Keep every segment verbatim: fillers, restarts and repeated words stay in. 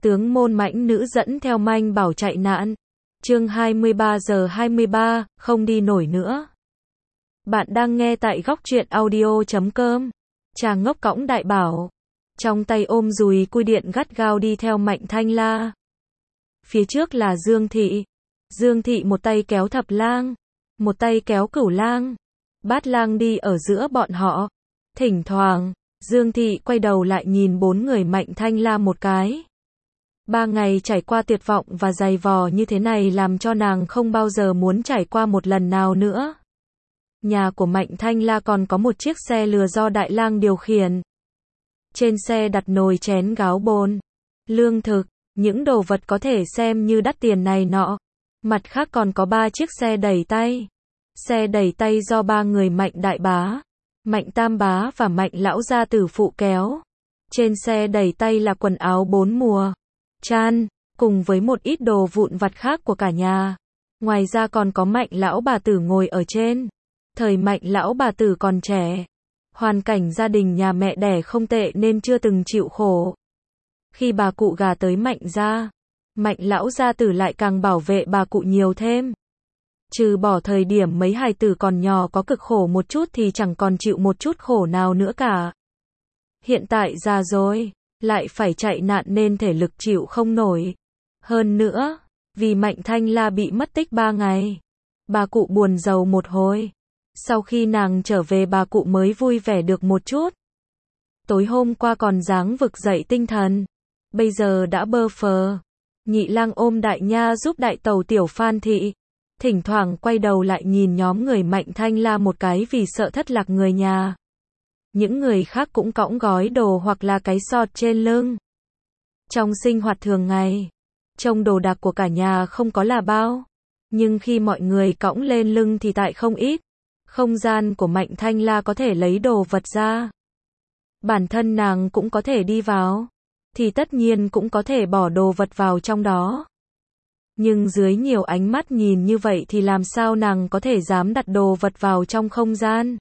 tướng môn mãnh nữ dẫn theo manh bảo chạy nạn. Chương hai mươi ba giờ hai mươi ba, không đi nổi nữa. Bạn đang nghe tại góc truyện audio chấm com. Chàng ngốc cõng đại bảo, trong tay ôm dùi cui điện gắt gao đi theo Mạnh Thanh La. Phía trước là Dương Thị. Dương Thị một tay kéo Thập Lang, một tay kéo Cửu Lang. Bát Lang đi ở giữa bọn họ. Thỉnh thoảng, Dương Thị quay đầu lại nhìn bốn người Mạnh Thanh La một cái. Ba ngày trải qua tuyệt vọng và dày vò như thế này làm cho nàng không bao giờ muốn trải qua một lần nào nữa. Nhà của Mạnh Thanh La còn có một chiếc xe lừa do Đại Lang điều khiển. Trên xe đặt nồi chén gáo bồn, lương thực, những đồ vật có thể xem như đắt tiền này nọ. Mặt khác còn có ba chiếc xe đẩy tay. Xe đẩy tay do ba người Mạnh Đại Bá, Mạnh Tam Bá và Mạnh Lão gia tử phụ kéo. Trên xe đẩy tay là quần áo bốn mùa, chăn, cùng với một ít đồ vụn vặt khác của cả nhà. Ngoài ra còn có Mạnh Lão bà tử ngồi ở trên. Thời Mạnh Lão bà tử còn trẻ, hoàn cảnh gia đình nhà mẹ đẻ không tệ nên chưa từng chịu khổ. Khi bà cụ gả tới Mạnh gia, Mạnh Lão gia tử lại càng bảo vệ bà cụ nhiều thêm. Trừ bỏ thời điểm mấy hài tử còn nhỏ có cực khổ một chút thì chẳng còn chịu một chút khổ nào nữa cả. Hiện tại già rồi, lại phải chạy nạn nên thể lực chịu không nổi. Hơn nữa, vì Mạnh Thanh La bị mất tích ba ngày, bà cụ buồn rầu một hồi. Sau khi nàng trở về bà cụ mới vui vẻ được một chút. Tối hôm qua còn dáng vực dậy tinh thần, bây giờ đã bơ phờ. Nhị Lang ôm Đại Nha giúp đại tàu Tiểu Phan Thị, thỉnh thoảng quay đầu lại nhìn nhóm người Mạnh Thanh La một cái vì sợ thất lạc người nhà. Những người khác cũng cõng gói đồ hoặc là cái sọt trên lưng. Trong sinh hoạt thường ngày, trông đồ đạc của cả nhà không có là bao, nhưng khi mọi người cõng lên lưng thì tại không ít. Không gian của Mạnh Thanh La có thể lấy đồ vật ra. Bản thân nàng cũng có thể đi vào, thì tất nhiên cũng có thể bỏ đồ vật vào trong đó. Nhưng dưới nhiều ánh mắt nhìn như vậy thì làm sao nàng có thể dám đặt đồ vật vào trong không gian.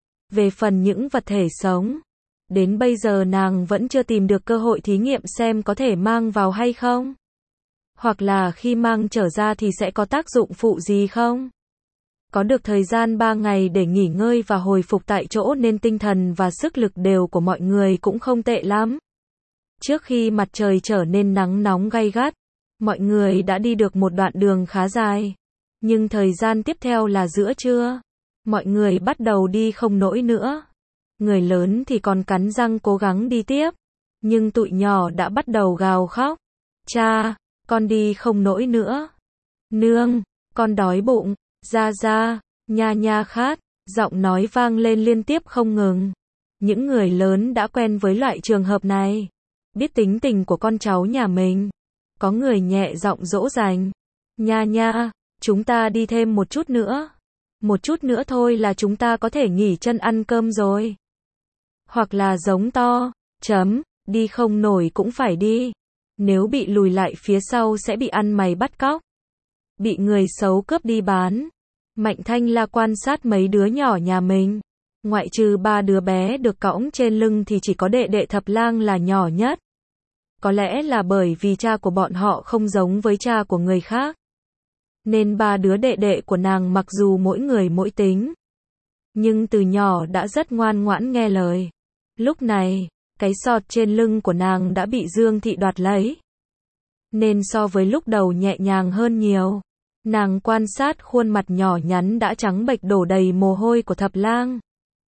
Về phần những vật thể sống, đến bây giờ nàng vẫn chưa tìm được cơ hội thí nghiệm xem có thể mang vào hay không. Hoặc là khi mang trở ra thì sẽ có tác dụng phụ gì không. Có được thời gian ba ngày để nghỉ ngơi và hồi phục tại chỗ nên tinh thần và sức lực đều của mọi người cũng không tệ lắm. Trước khi mặt trời trở nên nắng nóng gay gắt, mọi người đã đi được một đoạn đường khá dài. Nhưng thời gian tiếp theo là giữa trưa. Mọi người bắt đầu đi không nổi nữa. Người lớn thì còn cắn răng cố gắng đi tiếp. Nhưng tụi nhỏ đã bắt đầu gào khóc. Cha, con đi không nổi nữa. Nương, con đói bụng. Ra ra, nha nha khát, giọng nói vang lên liên tiếp không ngừng. Những người lớn đã quen với loại trường hợp này, biết tính tình của con cháu nhà mình. Có người nhẹ giọng dỗ dành. Nha nha, chúng ta đi thêm một chút nữa. Một chút nữa thôi là chúng ta có thể nghỉ chân ăn cơm rồi. Hoặc là giống to, chấm, đi không nổi cũng phải đi. Nếu bị lùi lại phía sau sẽ bị ăn mày bắt cóc. Bị người xấu cướp đi bán. Mạnh Thanh La quan sát mấy đứa nhỏ nhà mình. Ngoại trừ ba đứa bé được cõng trên lưng thì chỉ có đệ đệ Thập Lang là nhỏ nhất. Có lẽ là bởi vì cha của bọn họ không giống với cha của người khác. Nên ba đứa đệ đệ của nàng mặc dù mỗi người mỗi tính, nhưng từ nhỏ đã rất ngoan ngoãn nghe lời. Lúc này, cái sọt trên lưng của nàng đã bị Dương Thị đoạt lấy. Nên so với lúc đầu nhẹ nhàng hơn nhiều. Nàng quan sát khuôn mặt nhỏ nhắn đã trắng bệch đổ đầy mồ hôi của Thập Lang.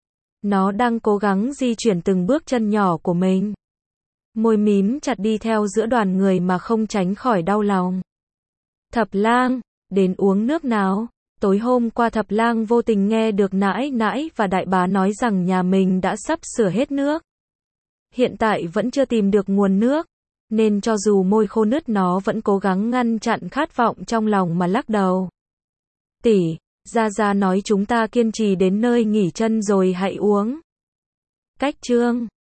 Nó đang cố gắng di chuyển từng bước chân nhỏ của mình. Môi mím chặt đi theo giữa đoàn người mà không tránh khỏi đau lòng. Thập Lang, đến uống nước nào. Tối hôm qua Thập Lang vô tình nghe được nãi nãi và đại bá nói rằng nhà mình đã sắp sửa hết nước. Hiện tại vẫn chưa tìm được nguồn nước. Nên cho dù môi khô nứt nó vẫn cố gắng ngăn chặn khát vọng trong lòng mà lắc đầu. Tỷ, Gia Gia nói chúng ta kiên trì đến nơi nghỉ chân rồi hãy uống. Cách chương